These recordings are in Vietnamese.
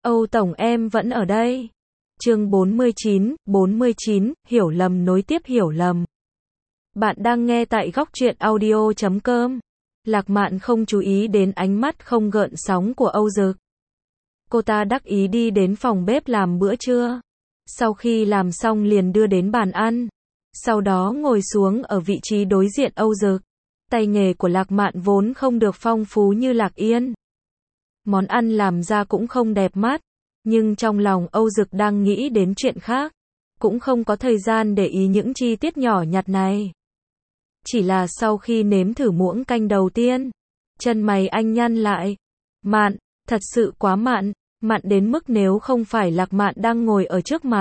Âu Tổng em vẫn ở đây. Chương 49, hiểu lầm nối tiếp hiểu lầm. Bạn đang nghe tại góc truyện audio.com. Lạc Mạn không chú ý đến ánh mắt không gợn sóng của Âu Dực. Cô ta đắc ý đi đến phòng bếp làm bữa trưa. Sau khi làm xong liền đưa đến bàn ăn. Sau đó ngồi xuống ở vị trí đối diện Âu Dực. Tay nghề của Lạc Mạn vốn không được phong phú như Lạc Yên. Món ăn làm ra cũng không đẹp mắt. Nhưng trong lòng Âu Dực đang nghĩ đến chuyện khác. Cũng không có thời gian để ý những chi tiết nhỏ nhặt này. Chỉ là sau khi nếm thử muỗng canh đầu tiên, chân mày anh nhăn lại. Mạn, thật sự quá mặn, mặn đến mức nếu không phải Lạc Mạn đang ngồi ở trước mặt,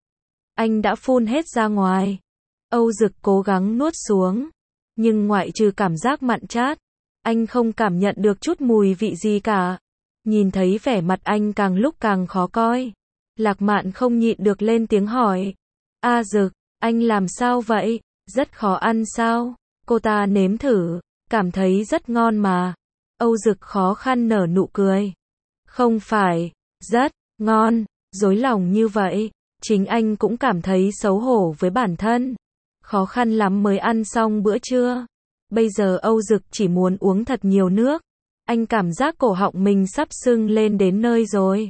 anh đã phun hết ra ngoài. Âu Dực cố gắng nuốt xuống, nhưng ngoại trừ cảm giác mặn chát, anh không cảm nhận được chút mùi vị gì cả. Nhìn thấy vẻ mặt anh càng lúc càng khó coi, Lạc Mạn không nhịn được lên tiếng hỏi. A Dực, anh làm sao vậy? Rất khó ăn sao? Cô ta nếm thử, cảm thấy rất ngon mà. Âu Dực khó khăn nở nụ cười. Không phải, rất ngon, dối lòng như vậy, chính anh cũng cảm thấy xấu hổ với bản thân. Khó khăn lắm mới ăn xong bữa trưa. Bây giờ Âu Dực chỉ muốn uống thật nhiều nước. Anh cảm giác cổ họng mình sắp sưng lên đến nơi rồi.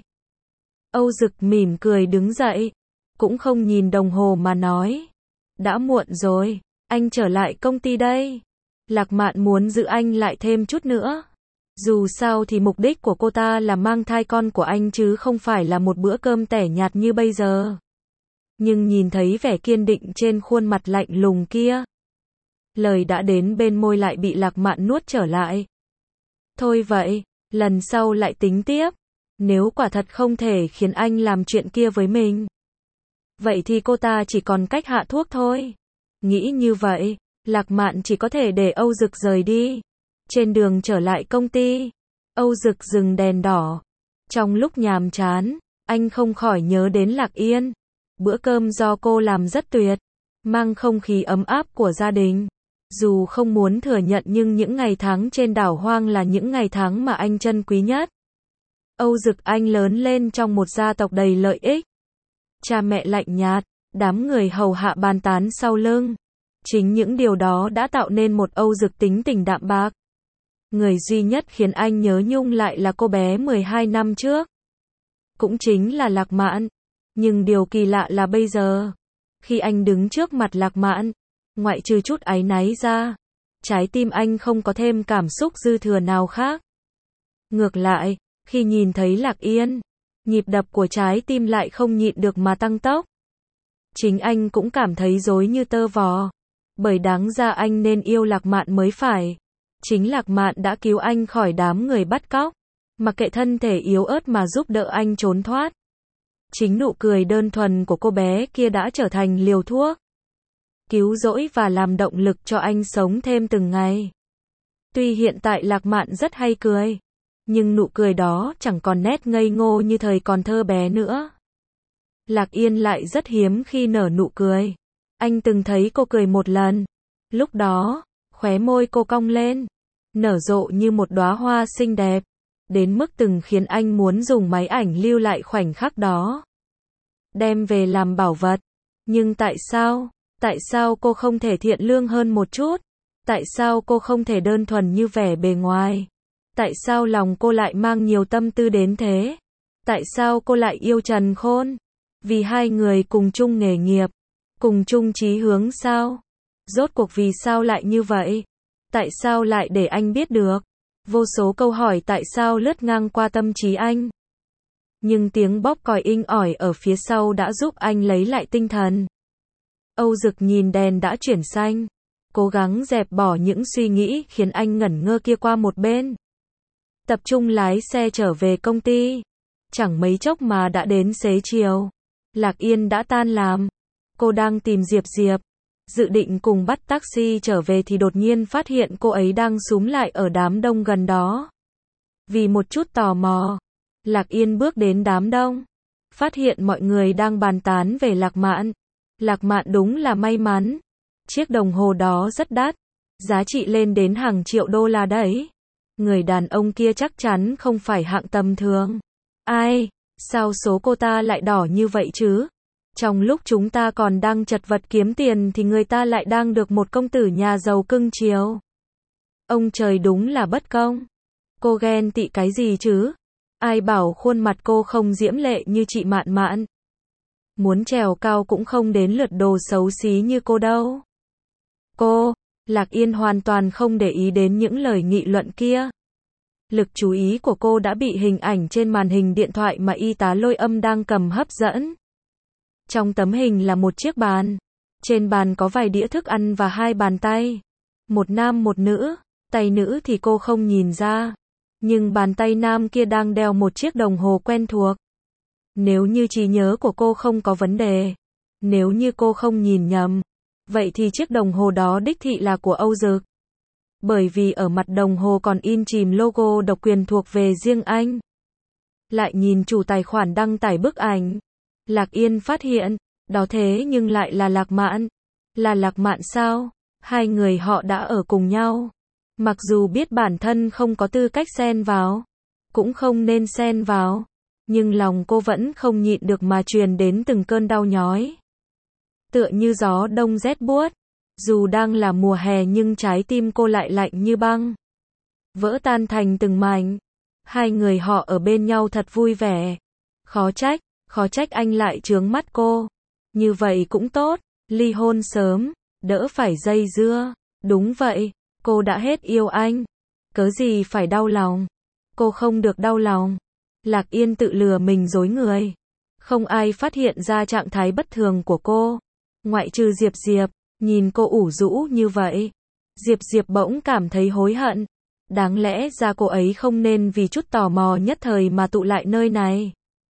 Âu Dực mỉm cười đứng dậy, cũng không nhìn đồng hồ mà nói. Đã muộn rồi, anh trở lại công ty đây. Lạc Mạn muốn giữ anh lại thêm chút nữa. Dù sao thì mục đích của cô ta là mang thai con của anh chứ không phải là một bữa cơm tẻ nhạt như bây giờ. Nhưng nhìn thấy vẻ kiên định trên khuôn mặt lạnh lùng kia, lời đã đến bên môi lại bị Lạc Mạn nuốt trở lại. Thôi vậy, lần sau lại tính tiếp. Nếu quả thật không thể khiến anh làm chuyện kia với mình, vậy thì cô ta chỉ còn cách hạ thuốc thôi. Nghĩ như vậy, Lạc Mạn chỉ có thể để Âu Dực rời đi. Trên đường trở lại công ty, Âu Dực dừng đèn đỏ. Trong lúc nhàm chán, anh không khỏi nhớ đến Lạc Yên. Bữa cơm do cô làm rất tuyệt, mang không khí ấm áp của gia đình. Dù không muốn thừa nhận nhưng những ngày tháng trên đảo hoang là những ngày tháng mà anh trân quý nhất. Âu Dực anh lớn lên trong một gia tộc đầy lợi ích. Cha mẹ lạnh nhạt, đám người hầu hạ bàn tán sau lưng. Chính những điều đó đã tạo nên một Âu Dực tính tình đạm bạc. Người duy nhất khiến anh nhớ nhung lại là cô bé 12 năm trước. Cũng chính là Lạc Mạn. Nhưng điều kỳ lạ là bây giờ, khi anh đứng trước mặt Lạc Mạn, ngoại trừ chút áy náy ra, trái tim anh không có thêm cảm xúc dư thừa nào khác. Ngược lại, khi nhìn thấy Lạc Yên, nhịp đập của trái tim lại không nhịn được mà tăng tốc. Chính anh cũng cảm thấy rối như tơ vò, bởi đáng ra anh nên yêu Lạc Mạn mới phải. Chính Lạc Mạn đã cứu anh khỏi đám người bắt cóc, mặc kệ thân thể yếu ớt mà giúp đỡ anh trốn thoát. Chính nụ cười đơn thuần của cô bé kia đã trở thành liều thuốc, cứu rỗi và làm động lực cho anh sống thêm từng ngày. Tuy hiện tại Lạc Mạn rất hay cười, nhưng nụ cười đó chẳng còn nét ngây ngô như thời còn thơ bé nữa. Lạc Yên lại rất hiếm khi nở nụ cười. Anh từng thấy cô cười một lần. Lúc đó, khóe môi cô cong lên, nở rộ như một đóa hoa xinh đẹp, đến mức từng khiến anh muốn dùng máy ảnh lưu lại khoảnh khắc đó, đem về làm bảo vật. Nhưng tại sao? Tại sao cô không thể thiện lương hơn một chút? Tại sao cô không thể đơn thuần như vẻ bề ngoài? Tại sao lòng cô lại mang nhiều tâm tư đến thế? Tại sao cô lại yêu Trần Khôn? Vì hai người cùng chung nghề nghiệp, cùng chung chí hướng sao? Rốt cuộc vì sao lại như vậy? Tại sao lại để anh biết được? Vô số câu hỏi tại sao lướt ngang qua tâm trí anh. Nhưng tiếng bóp còi inh ỏi ở phía sau đã giúp anh lấy lại tinh thần. Âu Dực nhìn đèn đã chuyển xanh, cố gắng dẹp bỏ những suy nghĩ khiến anh ngẩn ngơ kia qua một bên. Tập trung lái xe trở về công ty. Chẳng mấy chốc mà đã đến xế chiều. Lạc Yên đã tan làm. Cô đang tìm Diệp Diệp, dự định cùng bắt taxi trở về thì đột nhiên phát hiện cô ấy đang súm lại ở đám đông gần đó. Vì một chút tò mò, Lạc Yên bước đến đám đông, phát hiện mọi người đang bàn tán về Lạc Mạn. Lạc Mạn đúng là may mắn. Chiếc đồng hồ đó rất đắt, giá trị lên đến hàng triệu đô la đấy. Người đàn ông kia chắc chắn không phải hạng tầm thường. Ai, Sao số cô ta lại đỏ như vậy chứ? Trong lúc chúng ta còn đang chật vật kiếm tiền thì người ta lại đang được một công tử nhà giàu cưng chiều. Ông trời đúng là bất công. Cô ghen tị cái gì chứ? Ai bảo khuôn mặt cô không diễm lệ như chị Mạn Mạn. Muốn trèo cao cũng không đến lượt đồ xấu xí như cô đâu. Lạc Yên hoàn toàn không để ý đến những lời nghị luận kia. Lực chú ý của cô đã bị hình ảnh trên màn hình điện thoại mà y tá Lôi Âm đang cầm hấp dẫn. Trong tấm hình là một chiếc bàn. Trên bàn có vài đĩa thức ăn và hai bàn tay. Một nam một nữ. Tay nữ thì cô không nhìn ra. Nhưng bàn tay nam kia đang đeo một chiếc đồng hồ quen thuộc. Nếu như trí nhớ của cô không có vấn đề. Nếu như cô không nhìn nhầm. Vậy thì chiếc đồng hồ đó đích thị là của Âu Dực. Bởi vì ở mặt đồng hồ còn in chìm logo độc quyền thuộc về riêng anh. Lại nhìn chủ tài khoản đăng tải bức ảnh. Lạc Yên phát hiện, đó thế nhưng lại là Lạc Mạn. Là Lạc Mạn sao? Hai người họ đã ở cùng nhau. Mặc dù biết bản thân không có tư cách xen vào. Cũng không nên xen vào. Nhưng lòng cô vẫn không nhịn được mà truyền đến từng cơn đau nhói. Tựa như gió đông rét buốt. Dù đang là mùa hè nhưng trái tim cô lại lạnh như băng. Vỡ tan thành từng mảnh. Hai người họ ở bên nhau thật vui vẻ. Khó trách anh lại chướng mắt cô. Như vậy cũng tốt, ly hôn sớm, đỡ phải dây dưa. Đúng vậy, cô đã hết yêu anh. Cớ gì phải đau lòng. Cô không được đau lòng. Lạc Yên tự lừa mình dối người. Không ai phát hiện ra trạng thái bất thường của cô. Ngoại trừ Diệp Diệp, nhìn cô ủ rũ như vậy. Diệp Diệp bỗng cảm thấy hối hận. Đáng lẽ ra cô ấy không nên vì chút tò mò nhất thời mà tụ lại nơi này.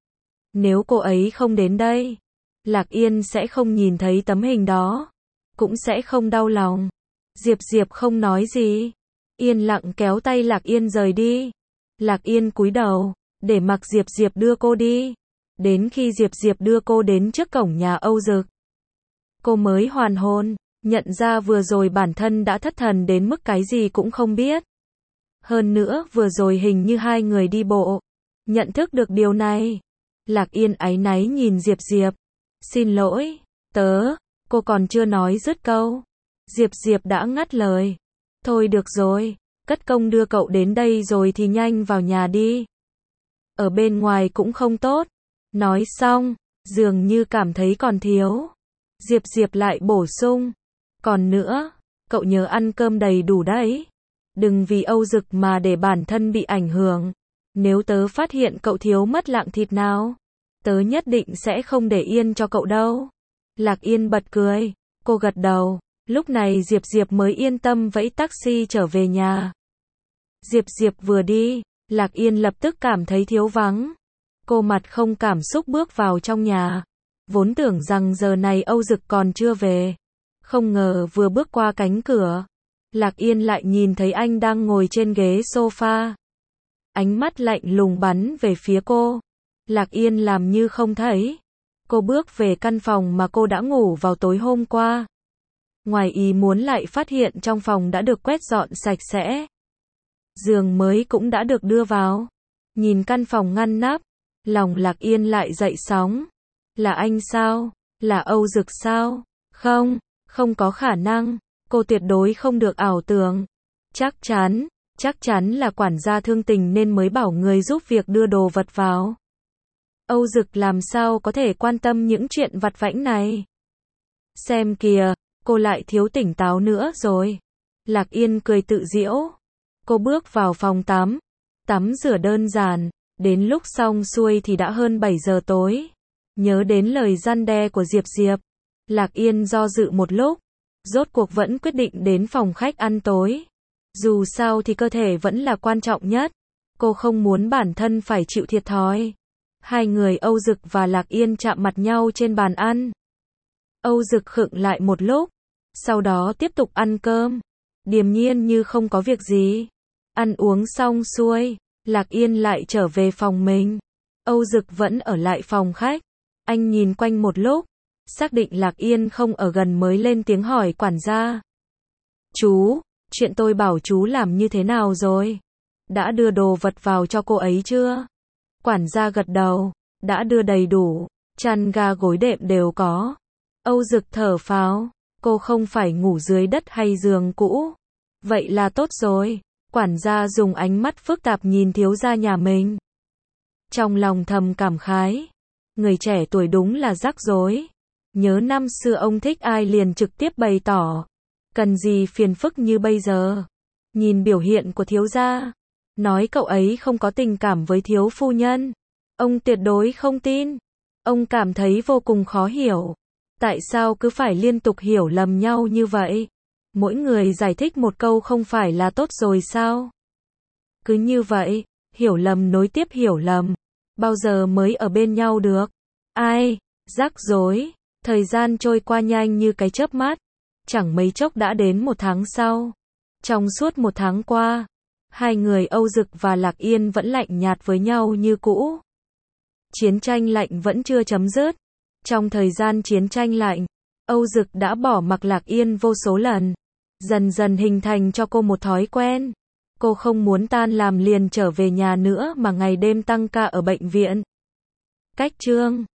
Nếu cô ấy không đến đây, Lạc Yên sẽ không nhìn thấy tấm hình đó. Cũng sẽ không đau lòng. Diệp Diệp không nói gì. Yên lặng kéo tay Lạc Yên rời đi. Lạc Yên cúi đầu, để mặc Diệp Diệp đưa cô đi. Đến khi Diệp Diệp đưa cô đến trước cổng nhà Âu Dực, cô mới hoàn hồn, nhận ra vừa rồi bản thân đã thất thần đến mức cái gì cũng không biết. Hơn nữa vừa rồi hình như hai người đi bộ. Nhận thức được điều này, Lạc Yên áy náy nhìn Diệp Diệp. Xin lỗi, cô còn chưa nói dứt câu. Diệp Diệp đã ngắt lời. Thôi được rồi, cất công đưa cậu đến đây rồi thì nhanh vào nhà đi. Ở bên ngoài cũng không tốt. Nói xong, dường như cảm thấy còn thiếu. Diệp Diệp lại bổ sung. Còn nữa, cậu nhớ ăn cơm đầy đủ đấy. Đừng vì Âu Dực mà để bản thân bị ảnh hưởng. Nếu tớ phát hiện cậu thiếu mất lạng thịt nào, tớ nhất định sẽ không để yên cho cậu đâu. Lạc Yên bật cười. Cô gật đầu. Lúc này Diệp Diệp mới yên tâm vẫy taxi trở về nhà. Diệp Diệp vừa đi, Lạc Yên lập tức cảm thấy thiếu vắng. Cô mặt không cảm xúc bước vào trong nhà. Vốn tưởng rằng giờ này Âu Dực còn chưa về. Không ngờ vừa bước qua cánh cửa, Lạc Yên lại nhìn thấy anh đang ngồi trên ghế sofa. Ánh mắt lạnh lùng bắn về phía cô. Lạc Yên làm như không thấy. Cô bước về căn phòng mà cô đã ngủ vào tối hôm qua. Ngoài ý muốn lại phát hiện trong phòng đã được quét dọn sạch sẽ. Giường mới cũng đã được đưa vào. Nhìn căn phòng ngăn nắp, lòng Lạc Yên lại dậy sóng. Là anh sao? Là Âu Dực sao? Không có khả năng. Cô tuyệt đối không được ảo tưởng. Chắc chắn là quản gia thương tình nên mới bảo người giúp việc đưa đồ vật vào. Âu Dực làm sao có thể quan tâm những chuyện vặt vãnh này? Xem kìa, cô lại thiếu tỉnh táo nữa rồi. Lạc Yên cười tự giễu. Cô bước vào phòng tắm. Tắm rửa đơn giản. Đến lúc xong xuôi thì đã hơn 7 giờ tối. Nhớ đến lời răn đe của Diệp Diệp, Lạc Yên do dự một lúc. Rốt cuộc vẫn quyết định đến phòng khách ăn tối. Dù sao thì cơ thể vẫn là quan trọng nhất. Cô không muốn bản thân phải chịu thiệt thòi. Hai người Âu Dực và Lạc Yên chạm mặt nhau trên bàn ăn. Âu Dực khựng lại một lúc. Sau đó tiếp tục ăn cơm. Điềm nhiên như không có việc gì. Ăn uống xong xuôi, Lạc Yên lại trở về phòng mình. Âu Dực vẫn ở lại phòng khách. Anh nhìn quanh một lúc. Xác định Lạc Yên không ở gần mới lên tiếng hỏi quản gia. Chú, chuyện tôi bảo chú làm như thế nào rồi? Đã đưa đồ vật vào cho cô ấy chưa? Quản gia gật đầu. đã đưa đầy đủ, chăn ga gối đệm đều có. Âu Dực thở phào, cô không phải ngủ dưới đất hay giường cũ. Vậy là tốt rồi. Quản gia dùng ánh mắt phức tạp nhìn thiếu gia nhà mình. Trong lòng thầm cảm khái. Người trẻ tuổi đúng là rắc rối. Nhớ năm xưa ông thích ai liền trực tiếp bày tỏ. Cần gì phiền phức như bây giờ. Nhìn biểu hiện của thiếu gia. Nói cậu ấy không có tình cảm với thiếu phu nhân. Ông tuyệt đối không tin. Ông cảm thấy vô cùng khó hiểu. Tại sao cứ phải liên tục hiểu lầm nhau như vậy? Mỗi người giải thích một câu không phải là tốt rồi sao? Cứ như vậy, hiểu lầm nối tiếp hiểu lầm. Bao giờ mới ở bên nhau được? Ai? Rắc rối. Thời gian trôi qua nhanh như cái chớp mắt. Chẳng mấy chốc đã đến 1 tháng sau. Trong suốt 1 tháng qua, hai người Âu Dực và Lạc Yên vẫn lạnh nhạt với nhau như cũ. Chiến tranh lạnh vẫn chưa chấm dứt. Trong thời gian chiến tranh lạnh, Âu Dực đã bỏ mặc Lạc Yên vô số lần. Dần dần hình thành cho cô một thói quen. Cô không muốn tan làm liền trở về nhà nữa mà ngày đêm tăng ca ở bệnh viện. Cách chương